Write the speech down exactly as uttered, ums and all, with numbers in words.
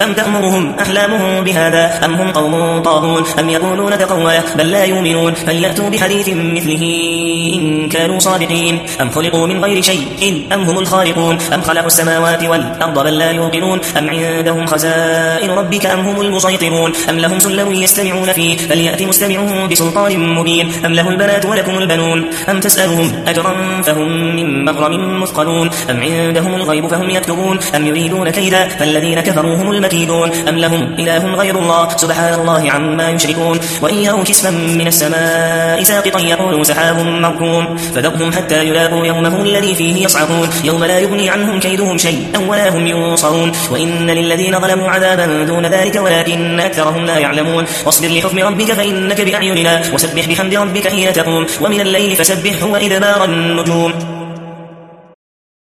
أم تأمرهم أحلامهم بهذا أم هم قوم طاغون أم يقولون تقوله بل لا يؤمنون فليأتوا بحديث مثله إن كانوا صادقين أم خلقوا من غير شيء أم هم الخالقون أم خلقوا السماوات والأرض بل لا يوقنون أم عندهم خزائن ربك أم هم المسيطرون أم لهم سلم يستمعون فيه فليأت مستمعهم بسلطان مبين أم له البنات ولكم البنون أم تسألهم أجرا فهم من مغرم مثقلون أم عندهم الغيب فهم يكتبون أم يريدون كيدا فالذين كفروا هم المكيدون أم لهم إله غير الله سبحان الله عما يشركون وإن يروا كسفا من السماء ساقطا يقولوا سحاب مركوم فذرهم حتى يلاقوا يومهم الذي فيه يصعقون يوم لا يغني عنهم كيدهم شيئا ولا هم ينصرون وإن للذين ظلموا عذابا دون ذلك ولكن أكثرهم لا يعلمون واصبر لحكم ربك فإنك بأعيننا وسبح بحمد ربك حين تقوم ومن الليل فسبحه وإدبار النجوم